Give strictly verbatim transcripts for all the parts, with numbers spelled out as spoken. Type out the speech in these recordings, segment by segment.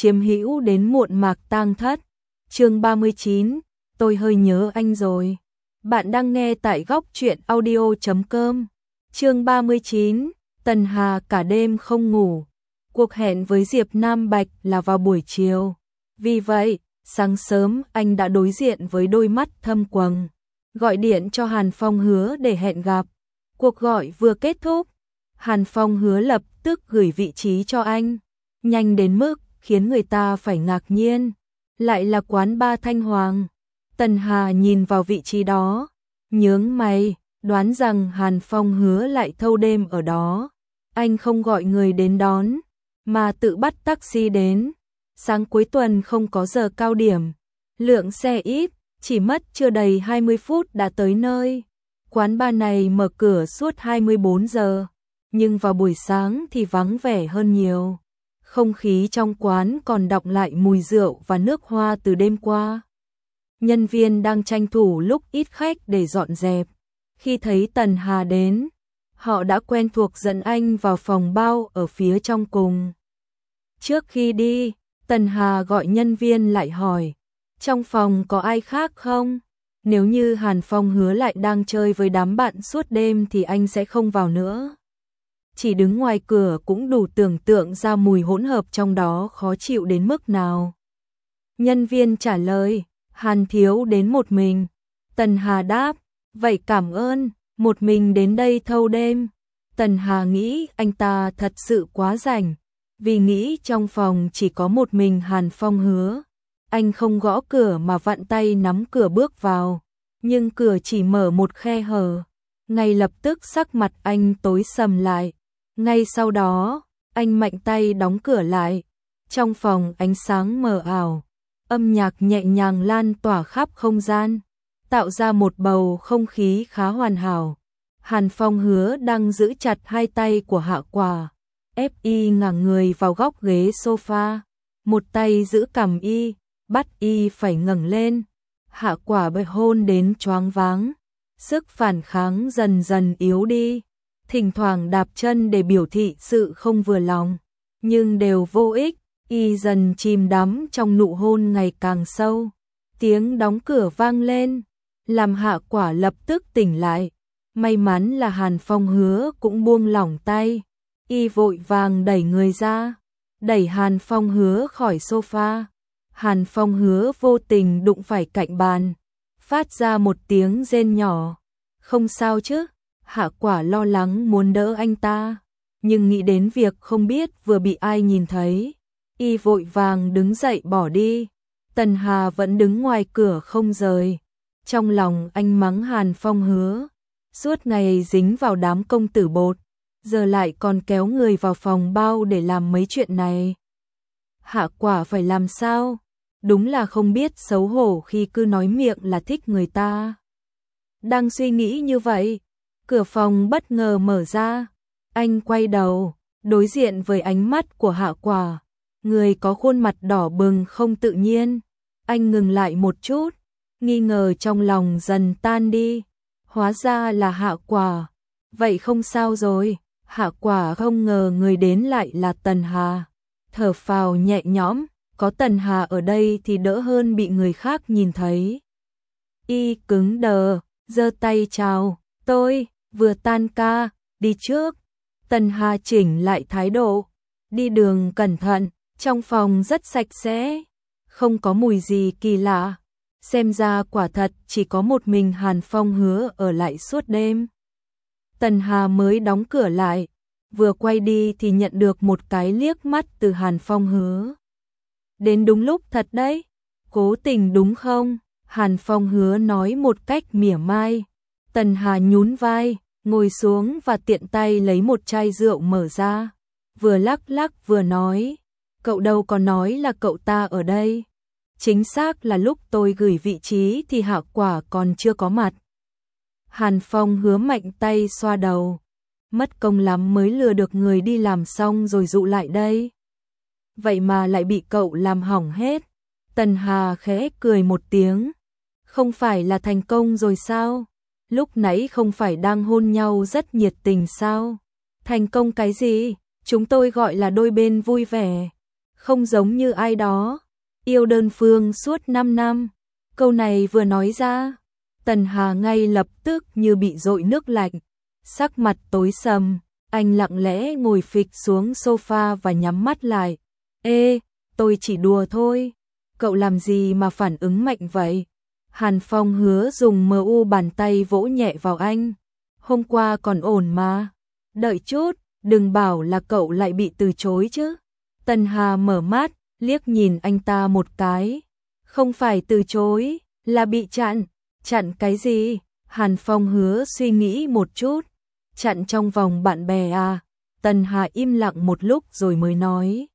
chiếm hữu đến muộn mạc tang thất. Chương ba mươi chín, tôi hơi nhớ anh rồi. Bạn đang nghe tại góc truyện audio chấm com. Chương ba mươi chín, Tần Hà cả đêm không ngủ. Cuộc hẹn với Diệp Nam Bạch là vào buổi chiều. Vì vậy, sáng sớm anh đã đối diện với đôi mắt thâm quầng, gọi điện cho Hàn Phong Hứa để hẹn gặp. Cuộc gọi vừa kết thúc, Hàn Phong Hứa lập tức gửi vị trí cho anh, nhanh đến mức khiến người ta phải ngạc nhiên. Lại là quán ba Thanh Hoàng. Tần Hà nhìn vào vị trí đó, nhướng mày, đoán rằng Hàn Phong Hứa lại thâu đêm ở đó. Anh không gọi người đến đón, mà tự bắt taxi đến. Sáng cuối tuần không có giờ cao điểm, lượng xe ít, chỉ mất chưa đầy hai mươi phút đã tới nơi. Quán bar này mở cửa suốt hai mươi bốn giờ, nhưng vào buổi sáng thì vắng vẻ hơn nhiều. Không khí trong quán còn đọng lại mùi rượu và nước hoa từ đêm qua. Nhân viên đang tranh thủ lúc ít khách để dọn dẹp. Khi thấy Tần Hà đến, họ đã quen thuộc dẫn anh vào phòng bao ở phía trong cùng. Trước khi đi, Tần Hà gọi nhân viên lại hỏi, trong phòng có ai khác không? Nếu như Hàn Phong Hứa lại đang chơi với đám bạn suốt đêm thì anh sẽ không vào nữa. Chỉ đứng ngoài cửa cũng đủ tưởng tượng ra mùi hỗn hợp trong đó khó chịu đến mức nào. Nhân viên trả lời, Hàn thiếu đến một mình. Tần Hà đáp, vậy cảm ơn, một mình đến đây thâu đêm. Tần Hà nghĩ anh ta thật sự quá rảnh, vì nghĩ trong phòng chỉ có một mình Hàn Phong Hứa. Anh không gõ cửa mà vặn tay nắm cửa bước vào, nhưng cửa chỉ mở một khe hở. Ngay lập tức sắc mặt anh tối sầm lại. Ngay sau đó, anh mạnh tay đóng cửa lại. Trong phòng ánh sáng mờ ảo, âm nhạc nhẹ nhàng lan tỏa khắp không gian, tạo ra một bầu không khí khá hoàn hảo. Hàn Phong Hứa đang giữ chặt hai tay của Hạ Quả, ép y ngả người vào góc ghế sofa, một tay giữ cằm y, bắt y phải ngẩng lên. Hạ Quả bị hôn đến choáng váng, sức phản kháng dần dần yếu đi, thỉnh thoảng đạp chân để biểu thị sự không vừa lòng, nhưng đều vô ích, y dần chìm đắm trong nụ hôn ngày càng sâu. Tiếng đóng cửa vang lên, làm Hạ Quả lập tức tỉnh lại. May mắn là Hàn Phong Hứa cũng buông lỏng tay, y vội vàng đẩy người ra, đẩy Hàn Phong Hứa khỏi sofa. Hàn Phong Hứa vô tình đụng phải cạnh bàn, phát ra một tiếng rên nhỏ. Không sao chứ? Hạ Quả lo lắng muốn đỡ anh ta, nhưng nghĩ đến việc không biết vừa bị ai nhìn thấy, y vội vàng đứng dậy bỏ đi. Tần Hà vẫn đứng ngoài cửa không rời. Trong lòng anh mắng Hàn Phong Hứa, suốt ngày dính vào đám công tử bột, giờ lại còn kéo người vào phòng bao để làm mấy chuyện này. Hạ Quả phải làm sao? Đúng là không biết xấu hổ khi cứ nói miệng là thích người ta. Đang suy nghĩ như vậy, cửa phòng bất ngờ mở ra. Anh quay đầu, đối diện với ánh mắt của Hạ Quả, người có khuôn mặt đỏ bừng không tự nhiên. Anh ngừng lại một chút, nghi ngờ trong lòng dần tan đi. Hóa ra là Hạ Quả. Vậy không sao rồi. Hạ Quả không ngờ người đến lại là Tần Hà. Thở phào nhẹ nhõm, có Tần Hà ở đây thì đỡ hơn bị người khác nhìn thấy. Y cứng đờ, giơ tay chào, tôi vừa tan ca, đi trước. Tần Hà chỉnh lại thái độ, đi đường cẩn thận, trong phòng rất sạch sẽ, không có mùi gì kỳ lạ. Xem ra quả thật chỉ có một mình Hàn Phong Hứa ở lại suốt đêm. Tần Hà mới đóng cửa lại, vừa quay đi thì nhận được một cái liếc mắt từ Hàn Phong Hứa. Đến đúng lúc thật đấy, cố tình đúng không? Hàn Phong Hứa nói một cách mỉa mai. Tần Hà nhún vai, ngồi xuống và tiện tay lấy một chai rượu mở ra, vừa lắc lắc vừa nói, cậu đâu có nói là cậu ta ở đây. Chính xác là lúc tôi gửi vị trí thì Hạ Quả còn chưa có mặt. Hàn Phong Hứa mạnh tay xoa đầu, mất công lắm mới lừa được người đi làm xong rồi dụ lại đây. Vậy mà lại bị cậu làm hỏng hết. Tần Hà khẽ cười một tiếng, không phải là thành công rồi sao? Lúc nãy không phải đang hôn nhau rất nhiệt tình sao? Thành công cái gì? Chúng tôi gọi là đôi bên vui vẻ. không giống như ai đó. Yêu đơn phương suốt năm năm. Câu này vừa nói ra, Tần Hà ngay lập tức như bị dội nước lạnh, sắc mặt tối sầm, anh lặng lẽ ngồi phịch xuống sofa và nhắm mắt lại. Ê, tôi chỉ đùa thôi. Cậu làm gì mà phản ứng mạnh vậy? Hàn Phong Hứa dùng mờ u bàn tay vỗ nhẹ vào anh. Hôm qua còn ổn mà. Đợi chút, đừng bảo là cậu lại bị từ chối chứ. Tần Hà mở mắt, liếc nhìn anh ta một cái. Không phải từ chối, là bị chặn. Chặn cái gì? Hàn Phong Hứa suy nghĩ một chút. Chặn trong vòng bạn bè à? Tần Hà im lặng một lúc rồi mới nói.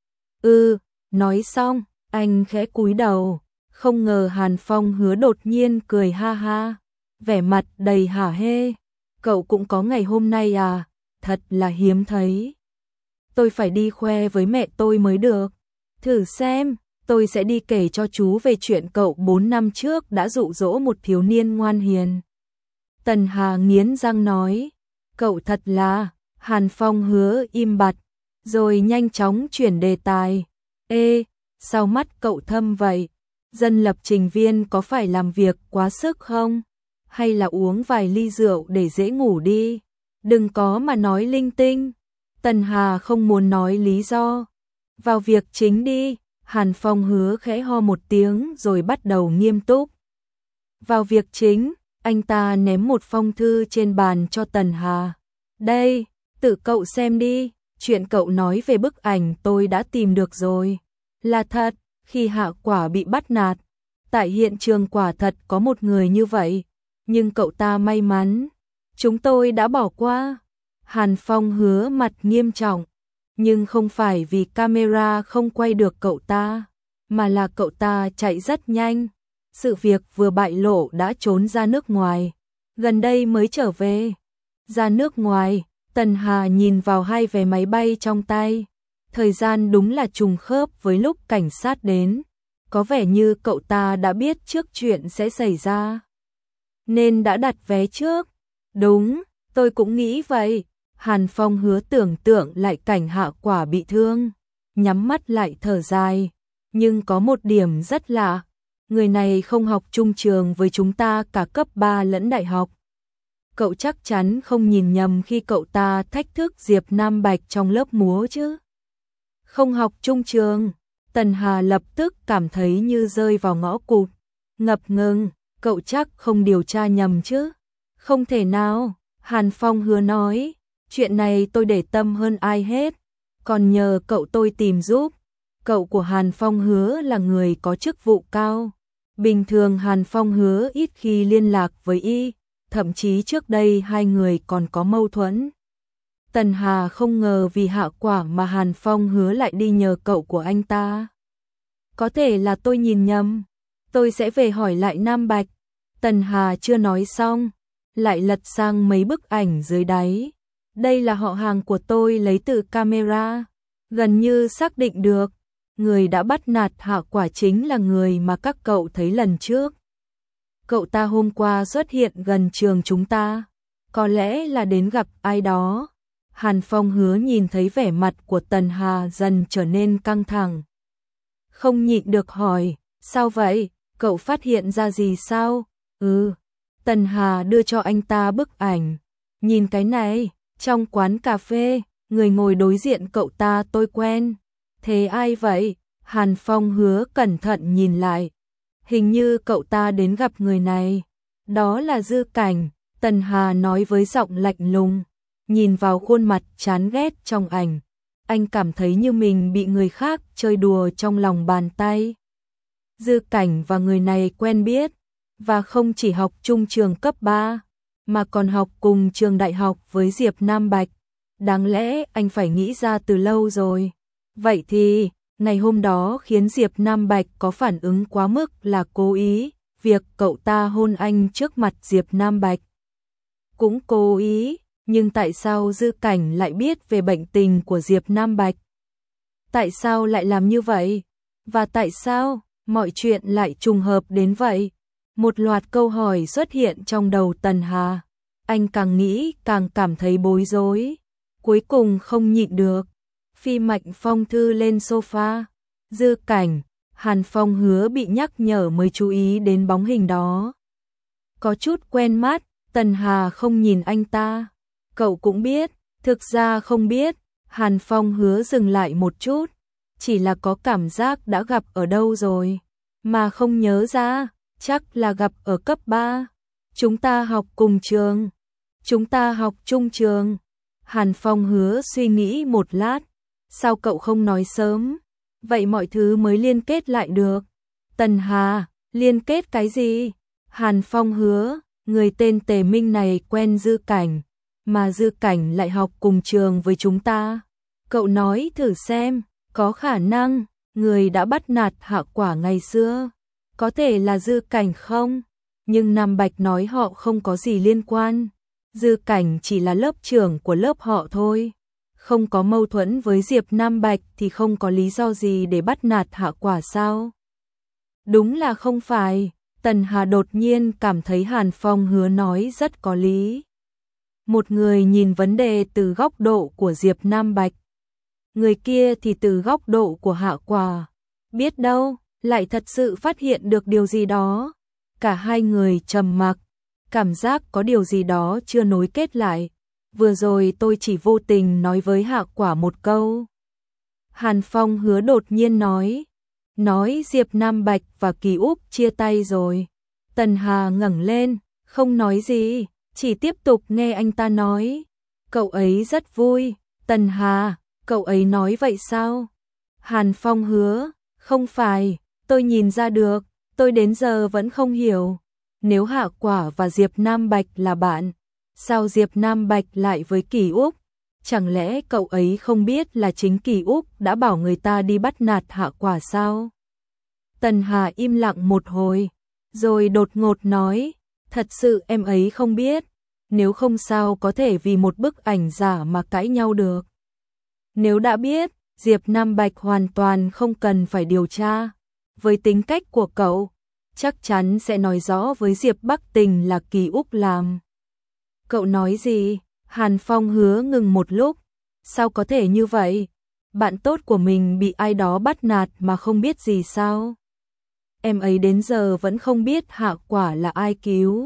Ừ, nói xong, anh khẽ cúi đầu. Không ngờ Hàn Phong Hứa đột nhiên cười ha ha, vẻ mặt đầy hả hê. Cậu cũng có ngày hôm nay à? Thật là hiếm thấy. Tôi phải đi khoe với mẹ tôi mới được. Thử xem, tôi sẽ đi kể cho chú về chuyện cậu bốn năm trước đã dụ dỗ một thiếu niên ngoan hiền. Tần Hà nghiến răng nói. Cậu thật là... Hàn Phong Hứa im bặt, rồi nhanh chóng chuyển đề tài. Ê, sao mắt cậu thâm vậy? Dân lập trình viên có phải làm việc quá sức không? Hay là uống vài ly rượu để dễ ngủ đi? Đừng có mà nói linh tinh. Tần Hà không muốn nói lý do. Vào việc chính đi. Hàn Phong Hứa khẽ ho một tiếng rồi bắt đầu nghiêm túc. Vào việc chính, anh ta ném một phong thư trên bàn cho Tần Hà. Đây, tự cậu xem đi, chuyện cậu nói về bức ảnh tôi đã tìm được rồi. Là thật, khi Hạ Quả bị bắt nạt, tại hiện trường quả thật có một người như vậy, nhưng cậu ta may mắn, chúng tôi đã bỏ qua. Hàn Phong Hứa mặt nghiêm trọng, nhưng không phải vì camera không quay được cậu ta, mà là cậu ta chạy rất nhanh. Sự việc vừa bại lộ đã trốn ra nước ngoài, gần đây mới trở về. Ra nước ngoài, Tần Hà nhìn vào hai vé máy bay trong tay. Thời gian đúng là trùng khớp với lúc cảnh sát đến. Có vẻ như cậu ta đã biết trước chuyện sẽ xảy ra, nên đã đặt vé trước. Đúng, tôi cũng nghĩ vậy. Hàn Phong Hứa tưởng tượng lại cảnh Hạ Quả bị thương, nhắm mắt lại thở dài. Nhưng có một điểm rất lạ, người này không học chung trường với chúng ta cả cấp ba lẫn đại học. Cậu chắc chắn không nhìn nhầm khi cậu ta thách thức Diệp Nam Bạch trong lớp múa chứ? Không học chung trường. Tần Hà lập tức cảm thấy như rơi vào ngõ cụt, ngập ngừng. Cậu chắc không điều tra nhầm chứ? Không thể nào. Hàn Phong Hứa nói, chuyện này tôi để tâm hơn ai hết, còn nhờ cậu tôi tìm giúp. Cậu của Hàn Phong Hứa là người có chức vụ cao, bình thường Hàn Phong Hứa ít khi liên lạc với y, thậm chí trước đây hai người còn có mâu thuẫn. Tần Hà không ngờ vì Hạ Quả mà Hàn Phong Hứa lại đi nhờ cậu của anh ta. Có thể là tôi nhìn nhầm, tôi sẽ về hỏi lại Nam Bạch. Tần Hà chưa nói xong, lại lật sang mấy bức ảnh dưới đáy. Đây là họ hàng của tôi lấy từ camera, gần như xác định được. Người đã bắt nạt Hạ Quả chính là người mà các cậu thấy lần trước. Cậu ta hôm qua xuất hiện gần trường chúng ta, có lẽ là đến gặp ai đó. Hàn Phong Hứa nhìn thấy vẻ mặt của Tần Hà dần trở nên căng thẳng, không nhịn được hỏi, sao vậy, cậu phát hiện ra gì sao? Ừ, Tần Hà đưa cho anh ta bức ảnh, nhìn cái này, trong quán cà phê, người ngồi đối diện cậu ta tôi quen. Thế ai vậy? Hàn Phong Hứa cẩn thận nhìn lại, hình như cậu ta đến gặp người này. Đó là Dư Cảnh, Tần Hà nói với giọng lạnh lùng, nhìn vào khuôn mặt chán ghét trong ảnh. Anh cảm thấy như mình bị người khác chơi đùa trong lòng bàn tay. Dư Cảnh và người này quen biết, và không chỉ học chung trường cấp ba, mà còn học cùng trường đại học với Diệp Nam Bạch. Đáng lẽ anh phải nghĩ ra từ lâu rồi. Vậy thì, ngày hôm đó khiến Diệp Nam Bạch có phản ứng quá mức là cố ý, việc cậu ta hôn anh trước mặt Diệp Nam Bạch cũng cố ý, nhưng tại sao Dư Cảnh lại biết về bệnh tình của Diệp Nam Bạch? Tại sao lại làm như vậy? Và tại sao mọi chuyện lại trùng hợp đến vậy? Một loạt câu hỏi xuất hiện trong đầu Tần Hà. Anh càng nghĩ càng cảm thấy bối rối, cuối cùng không nhịn được, Phi Mạnh Phong thư lên sofa. Dư Cảnh, Hàn Phong Hứa bị nhắc nhở mới chú ý đến bóng hình đó. Có chút quen mắt, Tần Hà không nhìn anh ta. Cậu cũng biết, thực ra không biết. Hàn Phong Hứa dừng lại một chút, chỉ là có cảm giác đã gặp ở đâu rồi, mà không nhớ ra, chắc là gặp ở cấp ba. Chúng ta học cùng trường. Chúng ta học chung trường. Hàn Phong Hứa suy nghĩ một lát, sao cậu không nói sớm, vậy mọi thứ mới liên kết lại được. Tần Hà, liên kết cái gì? Hàn Phong Hứa, người tên Tề Minh này quen Dư Cảnh, mà Dư Cảnh lại học cùng trường với chúng ta. Cậu nói thử xem, có khả năng, người đã bắt nạt Hạ Quả ngày xưa, có thể là Dư Cảnh không? Nhưng Nam Bạch nói họ không có gì liên quan. Dư Cảnh chỉ là lớp trưởng của lớp họ thôi. Không có mâu thuẫn với Diệp Nam Bạch thì không có lý do gì để bắt nạt Hạ Quả sao? Đúng là không phải. Tần Hà đột nhiên cảm thấy Hàn Phong Hứa nói rất có lý. Một người nhìn vấn đề từ góc độ của Diệp Nam Bạch, người kia thì từ góc độ của Hạ Quả. Biết đâu, lại thật sự phát hiện được điều gì đó. Cả hai người trầm mặc, cảm giác có điều gì đó chưa nối kết lại. Vừa rồi tôi chỉ vô tình nói với Hạ Quả một câu. Hàn Phong Hứa đột nhiên nói, nói Diệp Nam Bạch và Kỳ Úc chia tay rồi. Tần Hà ngẩng lên, không nói gì, chỉ tiếp tục nghe anh ta nói. Cậu ấy rất vui. Tần Hà, cậu ấy nói vậy sao? Hàn Phong Hứa, không phải, tôi nhìn ra được, tôi đến giờ vẫn không hiểu. Nếu Hạ Quả và Diệp Nam Bạch là bạn, sao Diệp Nam Bạch lại với Kỳ Úc? Chẳng lẽ cậu ấy không biết là chính Kỳ Úc đã bảo người ta đi bắt nạt Hạ Quả sao? Tần Hà im lặng một hồi, rồi đột ngột nói, thật sự em ấy không biết, nếu không sao có thể vì một bức ảnh giả mà cãi nhau được. Nếu đã biết, Diệp Nam Bạch hoàn toàn không cần phải điều tra. Với tính cách của cậu, chắc chắn sẽ nói rõ với Diệp Bắc Tình là Kỳ Úc làm. Cậu nói gì? Hàn Phong Hứa ngừng một lúc. Sao có thể như vậy? Bạn tốt của mình bị ai đó bắt nạt mà không biết gì sao? Em ấy đến giờ vẫn không biết Hạ Quả là ai cứu.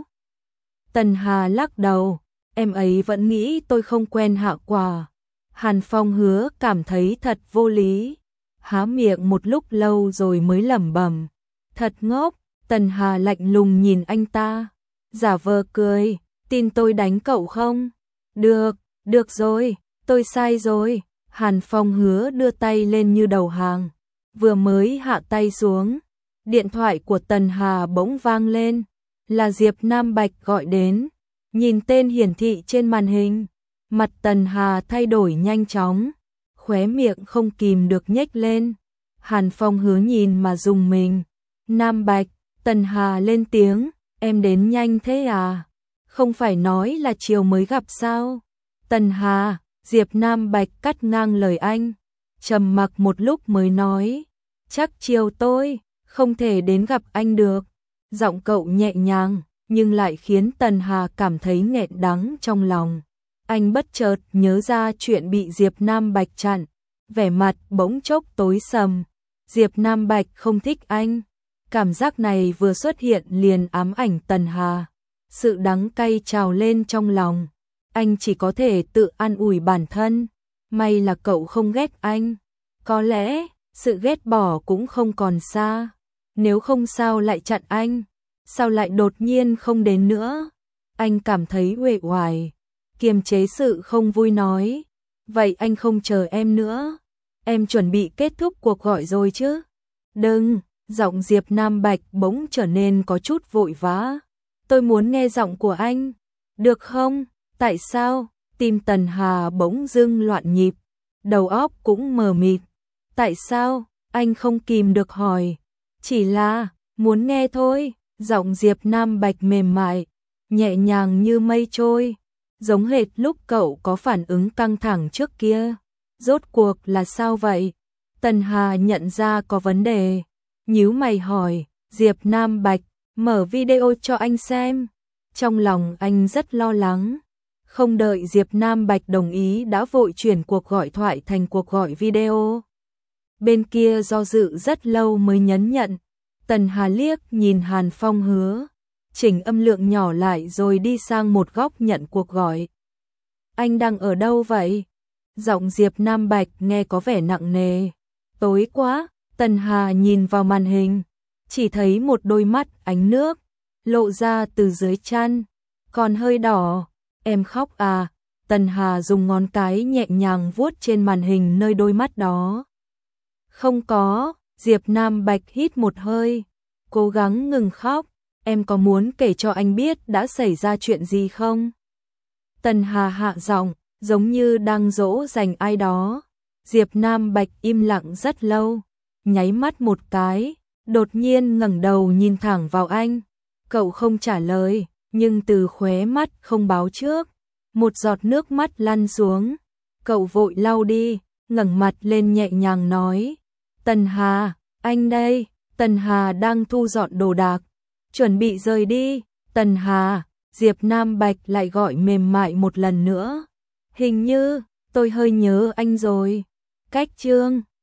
Tần Hà lắc đầu, em ấy vẫn nghĩ tôi không quen Hạ Quả. Hàn Phong Hứa cảm thấy thật vô lý, há miệng một lúc lâu rồi mới lẩm bẩm, thật ngốc. Tần Hà lạnh lùng nhìn anh ta, giả vờ cười, tin tôi đánh cậu không? Được, được rồi, tôi sai rồi. Hàn Phong Hứa đưa tay lên như đầu hàng, vừa mới hạ tay xuống, điện thoại của Tần Hà bỗng vang lên, là Diệp Nam Bạch gọi đến. Nhìn tên hiển thị trên màn hình, mặt Tần Hà thay đổi nhanh chóng, khóe miệng không kìm được nhếch lên. Hàn Phong Hứa nhìn mà rùng mình. Nam Bạch, Tần Hà lên tiếng, em đến nhanh thế à? Không phải nói là chiều mới gặp sao? Tần Hà, Diệp Nam Bạch cắt ngang lời anh, trầm mặc một lúc mới nói, chắc chiều tôi không thể đến gặp anh được. Giọng cậu nhẹ nhàng, nhưng lại khiến Tần Hà cảm thấy nghẹn đắng trong lòng. Anh bất chợt nhớ ra chuyện bị Diệp Nam Bạch chặn, vẻ mặt bỗng chốc tối sầm. Diệp Nam Bạch không thích anh. Cảm giác này vừa xuất hiện liền ám ảnh Tần Hà. Sự đắng cay trào lên trong lòng. Anh chỉ có thể tự an ủi bản thân. May là cậu không ghét anh. Có lẽ, sự ghét bỏ cũng không còn xa. Nếu không sao lại chặn anh? Sao lại đột nhiên không đến nữa? Anh cảm thấy uể oải, kiềm chế sự không vui nói, vậy anh không chờ em nữa. Em chuẩn bị kết thúc cuộc gọi rồi chứ? Đừng, giọng Diệp Nam Bạch bỗng trở nên có chút vội vã. Tôi muốn nghe giọng của anh. Được không? Tại sao? Tim Tần Hà bỗng dưng loạn nhịp, đầu óc cũng mờ mịt. Tại sao? Anh không kìm được hỏi. Chỉ là, muốn nghe thôi. Giọng Diệp Nam Bạch mềm mại, nhẹ nhàng như mây trôi, giống hệt lúc cậu có phản ứng căng thẳng trước kia. Rốt cuộc là sao vậy? Tần Hà nhận ra có vấn đề, nhíu mày hỏi. Diệp Nam Bạch mở video cho anh xem. Trong lòng anh rất lo lắng. Không đợi Diệp Nam Bạch đồng ý đã vội chuyển cuộc gọi thoại thành cuộc gọi video. Bên kia do dự rất lâu mới nhấn nhận. Tần Hà liếc nhìn Hàn Phong hứa, chỉnh âm lượng nhỏ lại rồi đi sang một góc nhận cuộc gọi. Anh đang ở đâu vậy? Giọng Diệp Nam Bạch nghe có vẻ nặng nề. Tối quá, Tần Hà nhìn vào màn hình, chỉ thấy một đôi mắt ánh nước lộ ra từ dưới chăn, còn hơi đỏ. Em khóc à? Tần Hà dùng ngón cái nhẹ nhàng vuốt trên màn hình nơi đôi mắt đó. Không có. Diệp Nam Bạch hít một hơi, cố gắng ngừng khóc. Em có muốn kể cho anh biết đã xảy ra chuyện gì không? Tần Hà hạ giọng, giống như đang dỗ dành ai đó. Diệp Nam Bạch im lặng rất lâu, nháy mắt một cái, đột nhiên ngẩng đầu nhìn thẳng vào anh. Cậu không trả lời, nhưng từ khóe mắt không báo trước, một giọt nước mắt lăn xuống. Cậu vội lau đi, ngẩng mặt lên nhẹ nhàng nói. Tần Hà, anh đây. Tần Hà đang thu dọn đồ đạc, chuẩn bị rời đi. Tần Hà, Diệp Nam Bạch lại gọi mềm mại một lần nữa. Hình như, tôi hơi nhớ anh rồi. Cách chương